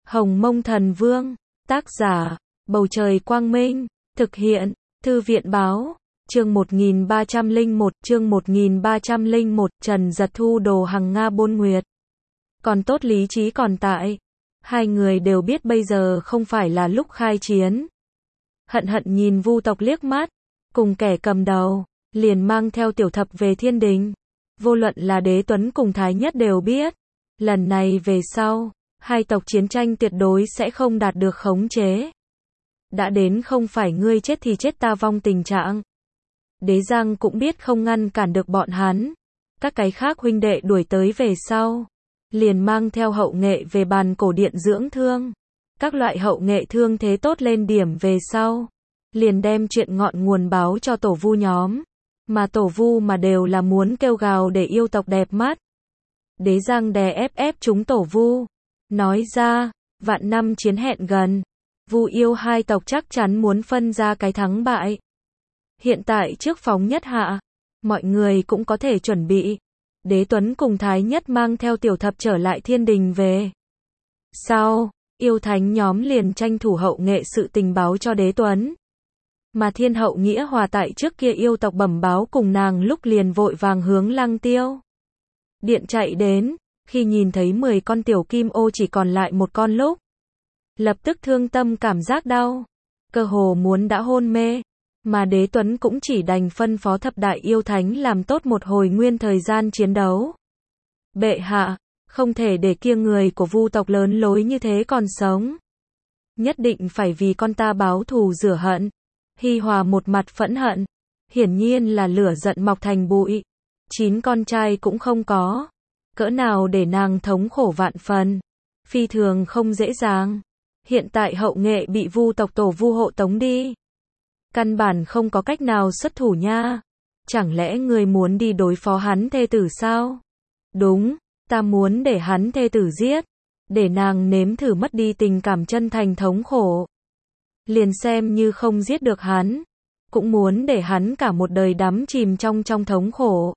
Hồng Mông Thần Vương, tác giả, Bầu Trời Quang Minh, thực hiện, Thư viện Báo, chương 1301, chương 1301, Trần Giật thu đồ Hằng Nga Bôn Nguyệt. Còn tốt lý trí còn tại. Hai người đều biết bây giờ không phải là lúc khai chiến. Hận hận nhìn Vu tộc liếc mắt, cùng kẻ cầm đầu, liền mang theo tiểu thập về thiên đình. Vô luận là Đế Tuấn cùng Thái Nhất đều biết, lần này về sau, hai tộc chiến tranh tuyệt đối sẽ không đạt được khống chế. Đã đến không phải ngươi chết thì chết ta vong tình trạng. Đế Giang cũng biết không ngăn cản được bọn hắn. Các cái khác huynh đệ đuổi tới về sau, liền mang theo hậu nghệ về bàn cổ điện dưỡng thương. Các loại hậu nghệ thương thế tốt lên điểm về sau, liền đem chuyện ngọn nguồn báo cho tổ vu nhóm. Mà tổ vu mà đều là muốn kêu gào để yêu tộc đẹp mắt. Đế Giang đè ép chúng tổ vu, nói ra, vạn năm chiến hẹn gần, Vu yêu hai tộc chắc chắn muốn phân ra cái thắng bại. Hiện tại trước phóng nhất hạ, mọi người cũng có thể chuẩn bị. Đế Tuấn cùng Thái Nhất mang theo tiểu thập trở lại thiên đình về. Sau, yêu thánh nhóm liền tranh thủ hậu nghệ sự tình báo cho Đế Tuấn. Mà Thiên Hậu Nghĩa Hòa tại trước kia yêu tộc bẩm báo cùng nàng lúc liền vội vàng hướng Lăng Tiêu điện chạy đến, khi nhìn thấy 10 con tiểu kim ô chỉ còn lại một con lúc, lập tức thương tâm cảm giác đau, cơ hồ muốn đã hôn mê, mà Đế Tuấn cũng chỉ đành phân phó thập đại yêu thánh làm tốt một hồi nguyên thời gian chiến đấu. Bệ hạ, không thể để kia người của Vu tộc lớn lối như thế còn sống. Nhất định phải vì con ta báo thù rửa hận. Hi Hòa một mặt phẫn hận, hiển nhiên là lửa giận mọc thành bụi. 9 con trai cũng không có, cỡ nào để nàng thống khổ vạn phần, phi thường không dễ dàng. Hiện tại hậu nghệ bị Vu tộc tổ vu hộ tống đi, căn bản không có cách nào xuất thủ nha. Chẳng lẽ người muốn đi đối phó hắn thê tử sao? Đúng, ta muốn để hắn thê tử giết, để nàng nếm thử mất đi tình cảm chân thành thống khổ. Liền xem như không giết được hắn, cũng muốn để hắn cả một đời đắm chìm trong thống khổ.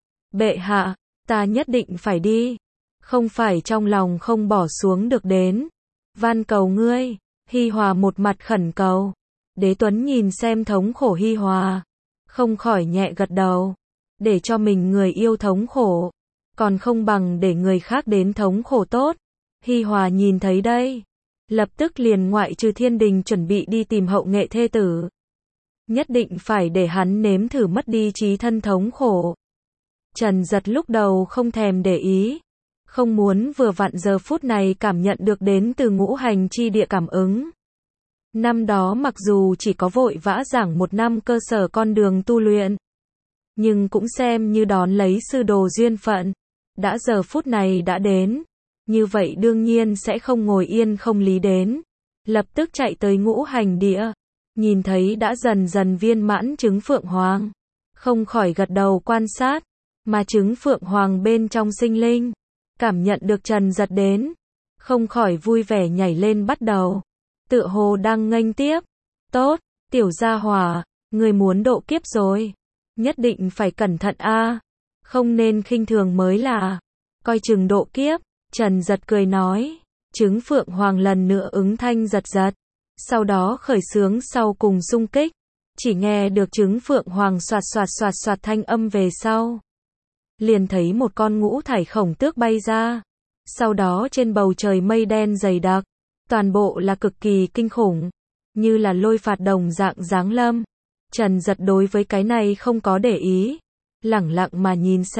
Bệ hạ, ta nhất định phải đi, không phải trong lòng không bỏ xuống được đến. Van cầu ngươi, Hi Hòa một mặt khẩn cầu. Đế Tuấn nhìn xem thống khổ Hi Hòa, không khỏi nhẹ gật đầu. Để cho mình người yêu thống khổ, còn không bằng để người khác đến thống khổ tốt. Hi Hòa nhìn thấy đây, lập tức liền ngoại trừ thiên đình chuẩn bị đi tìm hậu nghệ thê tử. Nhất định phải để hắn nếm thử mất đi trí thân thống khổ. Trần Giật lúc đầu không thèm để ý, không muốn vừa vặn giờ phút này cảm nhận được đến từ ngũ hành chi địa cảm ứng. Năm đó mặc dù chỉ có vội vã giảng 1 năm cơ sở con đường tu luyện, nhưng cũng xem như đón lấy sư đồ duyên phận. Đã giờ phút này đã đến, như vậy đương nhiên sẽ không ngồi yên không lý đến. Lập tức chạy tới ngũ hành địa, nhìn thấy đã dần dần viên mãn trứng Phượng Hoàng, không khỏi gật đầu quan sát, mà trứng Phượng Hoàng bên trong sinh linh, cảm nhận được Trần Giật đến, không khỏi vui vẻ nhảy lên bắt đầu, tựa hồ đang nghênh tiếp. Tốt, tiểu gia hỏa, người muốn độ kiếp rồi, nhất định phải cẩn thận a, không nên khinh thường mới là, coi chừng độ kiếp. Trần Giật cười nói, trứng Phượng Hoàng lần nữa ứng thanh giật giật, sau đó khởi xướng sau cùng xung kích, chỉ nghe được trứng Phượng Hoàng xoạt xoạt xoạt xoạt thanh âm về sau. Liền thấy một con ngũ thải khổng tước bay ra, sau đó trên bầu trời mây đen dày đặc, toàn bộ là cực kỳ kinh khủng, như là lôi phạt đồng dạng giáng lâm. Trần Giật đối với cái này không có để ý, lẳng lặng mà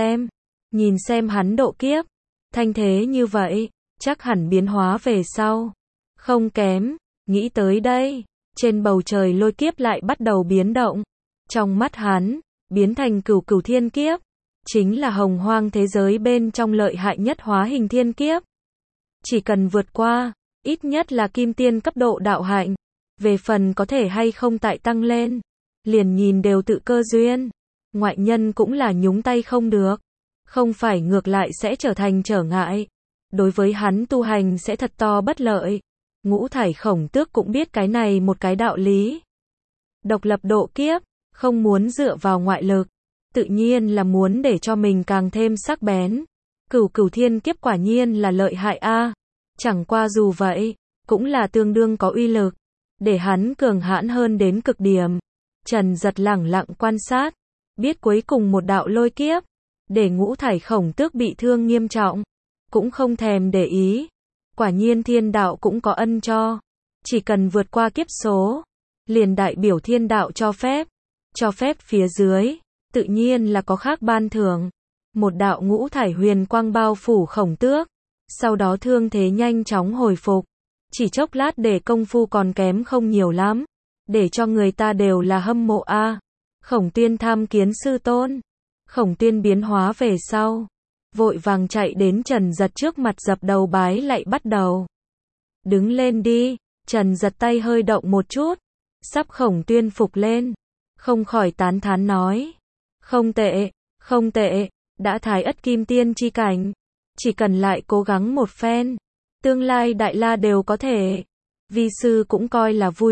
nhìn xem hắn độ kiếp. Thanh thế như vậy, chắc hẳn biến hóa về sau không kém. Nghĩ tới đây, trên bầu trời lôi kiếp lại bắt đầu biến động. Trong mắt hắn, biến thành cửu cửu thiên kiếp, chính là hồng hoang thế giới bên trong lợi hại nhất hóa hình thiên kiếp. Chỉ cần vượt qua, ít nhất là kim tiên cấp độ đạo hạnh. Về phần có thể hay không tại tăng lên, liền nhìn đều tự cơ duyên. Ngoại nhân cũng là nhúng tay không được. Không phải ngược lại sẽ trở thành trở ngại. Đối với hắn tu hành sẽ thật to bất lợi. Ngũ thải khổng tước cũng biết cái này một cái đạo lý. Độc lập độ kiếp, không muốn dựa vào ngoại lực, tự nhiên là muốn để cho mình càng thêm sắc bén. Cửu cửu thiên kiếp quả nhiên là lợi hại a. Chẳng qua dù vậy, cũng là tương đương có uy lực, để hắn cường hãn hơn đến cực điểm. Trần Giật lẳng lặng quan sát, biết cuối cùng một đạo lôi kiếp, để Ngũ Thải Khổng Tước bị thương nghiêm trọng, cũng không thèm để ý. Quả nhiên thiên đạo cũng có ân cho, chỉ cần vượt qua kiếp số, liền đại biểu thiên đạo cho phép phía dưới, tự nhiên là có khác ban thưởng. Một đạo ngũ thải huyền quang bao phủ Khổng Tước, sau đó thương thế nhanh chóng hồi phục, chỉ chốc lát để công phu còn kém không nhiều lắm, để cho người ta đều là hâm mộ a. Khổng Tuyên tham kiến sư tôn. Khổng Tuyên biến hóa về sau, vội vàng chạy đến Trần Giật trước mặt dập đầu bái lạy bắt đầu. Đứng lên đi. Trần Giật tay hơi động một chút, sắp Khổng Tuyên phục lên, không khỏi tán thán nói. Không tệ, không tệ, đã thái ất kim tiên chi cảnh, chỉ cần lại cố gắng một phen, tương lai đại la đều có thể. Vi sư cũng coi là vui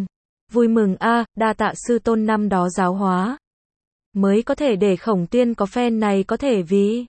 mừng a, đa tạ sư tôn năm đó giáo hóa, mới có thể để Khổng Tuyên có phen này có thể vì.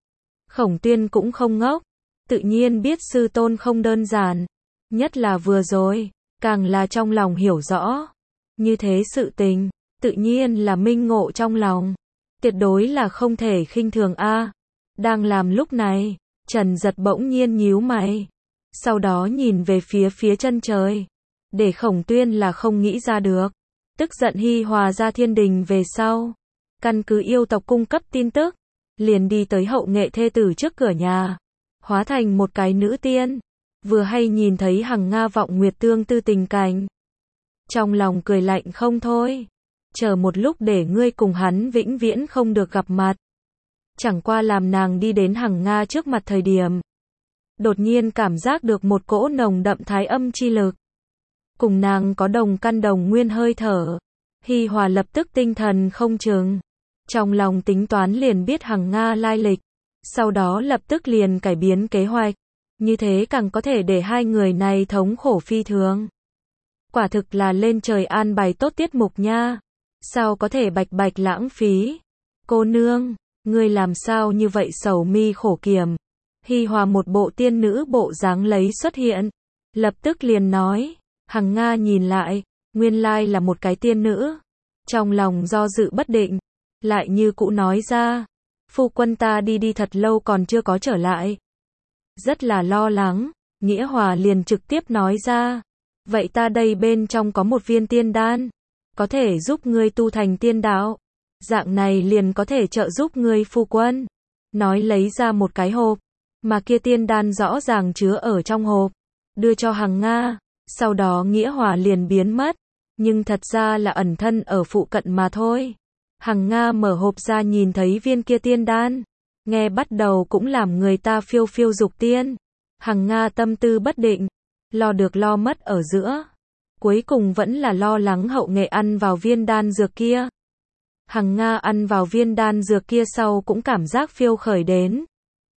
Khổng Tuyên cũng không ngốc, tự nhiên biết sư tôn không đơn giản, nhất là vừa rồi, càng là trong lòng hiểu rõ. Như thế sự tình, tự nhiên là minh ngộ trong lòng, tuyệt đối là không thể khinh thường a. Đang làm lúc này, Trần Giật bỗng nhiên nhíu mày, sau đó nhìn về phía chân trời, để Khổng Tuyên là không nghĩ ra được. Tức giận Hi Hòa ra thiên đình về sau, căn cứ yêu tộc cung cấp tin tức, liền đi tới Hậu Nghệ thê tử trước cửa nhà, hóa thành một cái nữ tiên, vừa hay nhìn thấy Hằng Nga Vọng Nguyệt tương tư tình cảnh, trong lòng cười lạnh không thôi. Chờ một lúc để ngươi cùng hắn vĩnh viễn không được gặp mặt. Chẳng qua làm nàng đi đến Hằng Nga trước mặt thời điểm, đột nhiên cảm giác được một cỗ nồng đậm thái âm chi lực, cùng nàng có đồng căn đồng nguyên hơi thở. Hi Hòa lập tức tinh thần không chừng, trong lòng tính toán liền biết Hằng Nga lai lịch, sau đó lập tức liền cải biến kế hoạch, như thế càng có thể để hai người này thống khổ phi thường. Quả thực là lên trời an bài tốt tiết mục nha, sao có thể bạch bạch lãng phí. Cô nương, ngươi làm sao như vậy sầu mi khổ kiểm. Hi Hòa một bộ tiên nữ bộ dáng lấy xuất hiện, lập tức liền nói. Hằng Nga nhìn lại, nguyên lai là một cái tiên nữ, trong lòng do dự bất định, lại như cũ nói ra, phu quân ta đi thật lâu còn chưa có trở lại. Rất là lo lắng, Nghĩa Hòa liền trực tiếp nói ra, vậy ta đây bên trong có một viên tiên đan, có thể giúp ngươi tu thành tiên đạo, dạng này liền có thể trợ giúp ngươi phu quân. Nói lấy ra một cái hộp, mà kia tiên đan rõ ràng chứa ở trong hộp, đưa cho Hằng Nga, sau đó Nghĩa Hòa liền biến mất, nhưng thật ra là ẩn thân ở phụ cận mà thôi. Hằng Nga mở hộp ra nhìn thấy viên kia tiên đan, nghe bắt đầu cũng làm người ta phiêu phiêu dục tiên. Hằng Nga tâm tư bất định, lo được lo mất ở giữa, cuối cùng vẫn là lo lắng Hậu Nghệ ăn vào viên đan dược kia. Hằng Nga ăn vào viên đan dược kia sau cũng cảm giác phiêu khởi đến,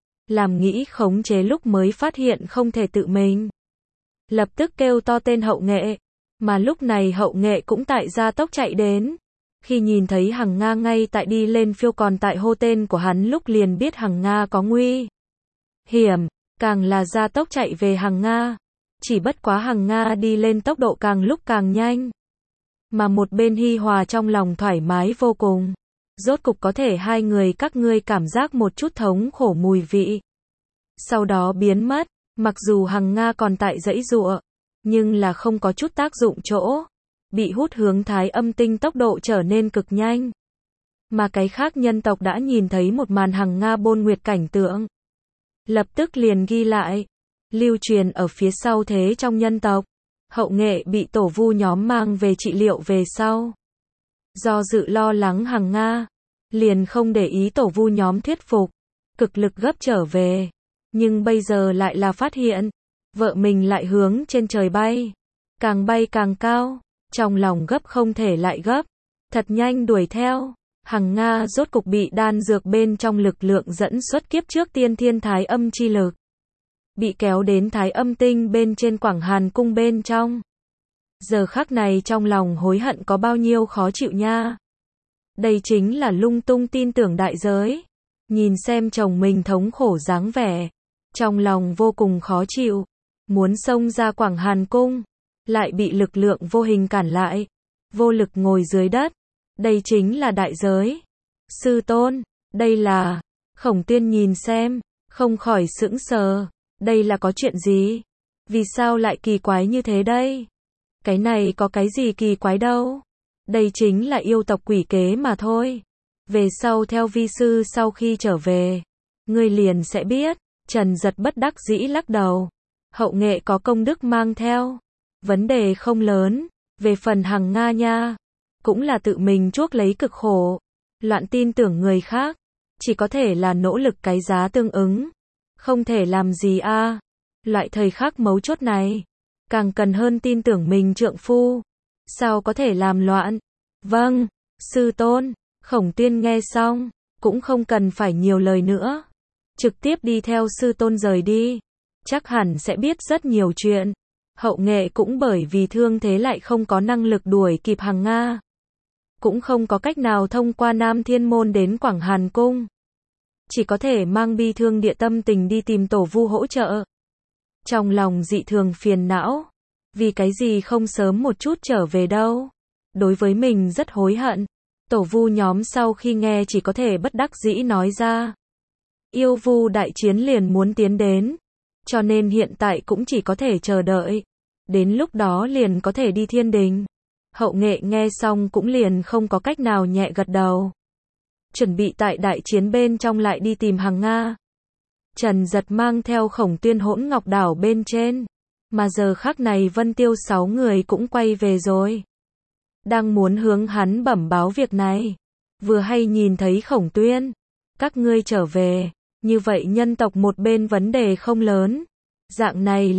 làm nghĩ khống chế lúc mới phát hiện không thể tự mình, lập tức kêu to tên Hậu Nghệ, mà lúc này Hậu Nghệ cũng tại gia tốc chạy đến. Khi nhìn thấy Hằng Nga ngay tại đi lên phiêu còn tại hô tên của hắn lúc liền biết Hằng Nga có nguy hiểm, càng là gia tốc chạy về Hằng Nga. Chỉ bất quá Hằng Nga đi lên tốc độ càng lúc càng nhanh, mà một bên Hi Hòa trong lòng thoải mái vô cùng. Rốt cục có thể hai người các ngươi cảm giác một chút thống khổ mùi vị, sau đó biến mất. Mặc dù Hằng Nga còn tại giãy giụa, nhưng là không có chút tác dụng chỗ, bị hút hướng thái âm tinh tốc độ trở nên cực nhanh. Mà cái khác nhân tộc đã nhìn thấy một màn Hằng Nga bôn nguyệt cảnh tượng, lập tức liền ghi lại, lưu truyền ở phía sau. Thế trong nhân tộc, Hậu Nghệ bị tổ vu nhóm mang về trị liệu về sau, do dự lo lắng Hằng Nga, liền không để ý tổ vu nhóm thuyết phục, cực lực gấp trở về. Nhưng bây giờ lại là phát hiện, vợ mình lại hướng trên trời bay càng cao, trong lòng gấp không thể lại gấp, thật nhanh đuổi theo. Hằng Nga rốt cục bị đan dược bên trong lực lượng dẫn xuất kiếp trước tiên thiên thái âm chi lực, bị kéo đến thái âm tinh bên trên Quảng Hàn cung bên trong. Giờ khắc này trong lòng hối hận có bao nhiêu khó chịu nha. Đây chính là lung tung tin tưởng đại giới. Nhìn xem chồng mình thống khổ dáng vẻ, trong lòng vô cùng khó chịu. muốn xông ra Quảng Hàn Cung, lại bị lực lượng vô hình cản lại, vô lực ngồi dưới đất. Đây chính là đại giới. Sư tôn, đây là... Khổng Tuyên nhìn xem, không khỏi sững sờ. Đây là có chuyện gì? Vì sao lại kỳ quái như thế đây? Cái này có cái gì kỳ quái đâu? Đây chính là yêu tộc quỷ kế mà thôi. Về sau theo vi sư sau khi trở về, ngươi liền sẽ biết. Trần Giật bất đắc dĩ lắc đầu. Hậu nghệ có công đức mang theo. Vấn đề không lớn. Về phần Hằng Nga nha, cũng là tự mình chuốc lấy cực khổ. Loạn tin tưởng người khác, chỉ có thể là nỗ lực cái giá tương ứng. Không thể làm gì a. Loại thời khắc mấu chốt này, càng cần hơn tin tưởng mình trượng phu. Sao có thể làm loạn? Vâng, sư tôn. Khổng Tuyên nghe xong, cũng không cần phải nhiều lời nữa. Trực tiếp đi theo sư tôn rời đi. Chắc hẳn sẽ biết rất nhiều chuyện. Hậu nghệ cũng bởi vì thương thế lại không có năng lực đuổi kịp Hằng Nga. Cũng không có cách nào thông qua Nam Thiên Môn đến Quảng Hàn Cung. Chỉ có thể mang bi thương địa tâm tình đi tìm Tổ Vu hỗ trợ. Trong lòng dị thường phiền não. Vì cái gì không sớm một chút trở về đâu. Đối với mình rất hối hận. Tổ Vu nhóm sau khi nghe chỉ có thể bất đắc dĩ nói ra. Yêu Vu đại chiến liền muốn tiến đến. Cho nên hiện tại cũng chỉ có thể chờ đợi. Đến lúc đó liền có thể đi thiên đình. Hậu nghệ nghe xong cũng liền không có cách nào nhẹ gật đầu. Chuẩn bị tại đại chiến bên trong lại đi tìm Hằng Nga. Trần Giật mang theo Khổng Tuyên Hỗn Ngọc Đảo bên trên. Mà giờ khắc này Vân Tiêu 6 người cũng quay về rồi. Đang muốn hướng hắn bẩm báo việc này. Vừa hay nhìn thấy Khổng Tuyên. Các ngươi trở về. Như vậy nhân tộc một bên vấn đề không lớn. Dạng này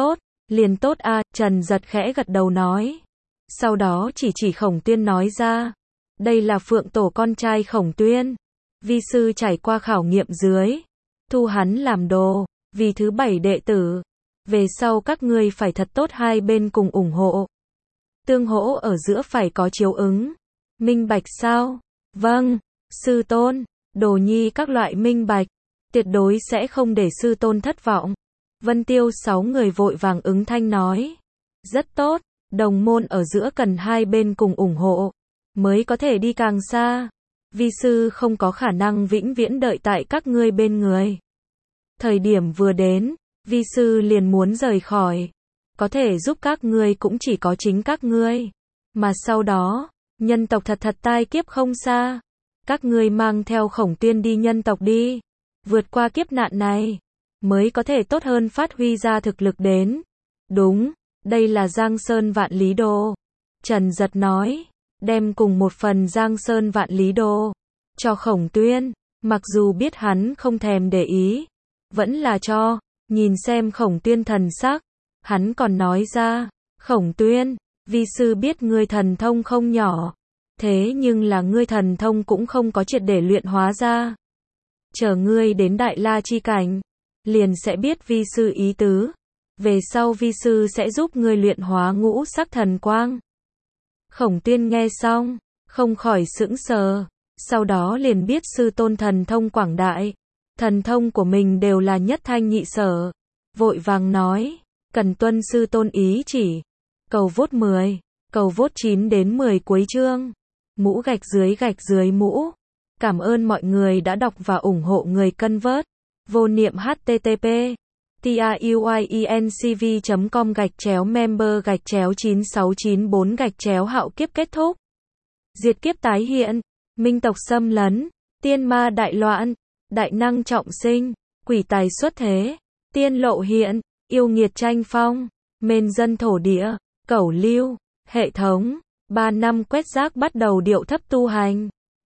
liền tốt a. Trần Giật khẽ gật đầu nói. Sau đó chỉ Khổng Tuyên nói ra. Đây là Phượng Tổ con trai Khổng Tuyên. Vi sư trải qua khảo nghiệm dưới. Thu hắn làm đồ. Vì thứ 7 đệ tử. Về sau các ngươi phải thật tốt hai bên cùng ủng hộ. Tương hỗ ở giữa phải có chiếu ứng. Minh bạch sao? Vâng, sư tôn. Đồ nhi các loại minh bạch. Tuyệt đối sẽ không để sư tôn thất vọng. Vân Tiêu 6 người vội vàng ứng thanh nói. Rất tốt, đồng môn ở giữa cần hai bên cùng ủng hộ. Mới có thể đi càng xa. Vi sư không có khả năng vĩnh viễn đợi tại các ngươi bên người. Thời điểm vừa đến, vi sư liền muốn rời khỏi. Có thể giúp các ngươi cũng chỉ có chính các ngươi. Mà sau đó, nhân tộc thật tai kiếp không xa. Các ngươi mang theo Khổng Tuyên đi nhân tộc đi. Vượt qua kiếp nạn này, mới có thể tốt hơn phát huy ra thực lực đến. Đúng, đây là Giang Sơn Vạn Lý Đồ. Trần Giật nói, đem cùng một phần Giang Sơn Vạn Lý Đồ cho Khổng Tuyên, mặc dù biết hắn không thèm để ý, vẫn là cho. Nhìn xem Khổng Tuyên thần sắc, hắn còn nói ra, Khổng Tuyên, vi sư biết ngươi thần thông không nhỏ, thế nhưng là ngươi thần thông cũng không có triệt để luyện hóa ra. Chờ ngươi đến Đại La chi cảnh, liền sẽ biết vi sư ý tứ. Về sau vi sư sẽ giúp ngươi luyện hóa ngũ sắc thần quang. Khổng Tuyên nghe xong, không khỏi sững sờ, sau đó liền biết sư tôn thần thông quảng đại. Thần thông của mình đều là nhất thanh nhị sở. Vội vàng nói, cần tuân sư tôn ý chỉ. Cầu vote 10, cầu vote 9 đến 10 cuối chương. Mũ gạch dưới mũ. Cảm ơn mọi người đã đọc và ủng hộ người cân vớt. Vô niệm http truyencv.com/member/9694 hạo kiếp kết thúc. Diệt kiếp tái hiện, minh tộc xâm lấn, tiên ma đại loạn, đại năng trọng sinh, quỷ tài xuất thế, tiên lộ hiện, yêu nghiệt tranh phong, mền dân thổ địa, cẩu lưu, hệ thống, 3 năm quét rác bắt đầu điệu thấp tu hành.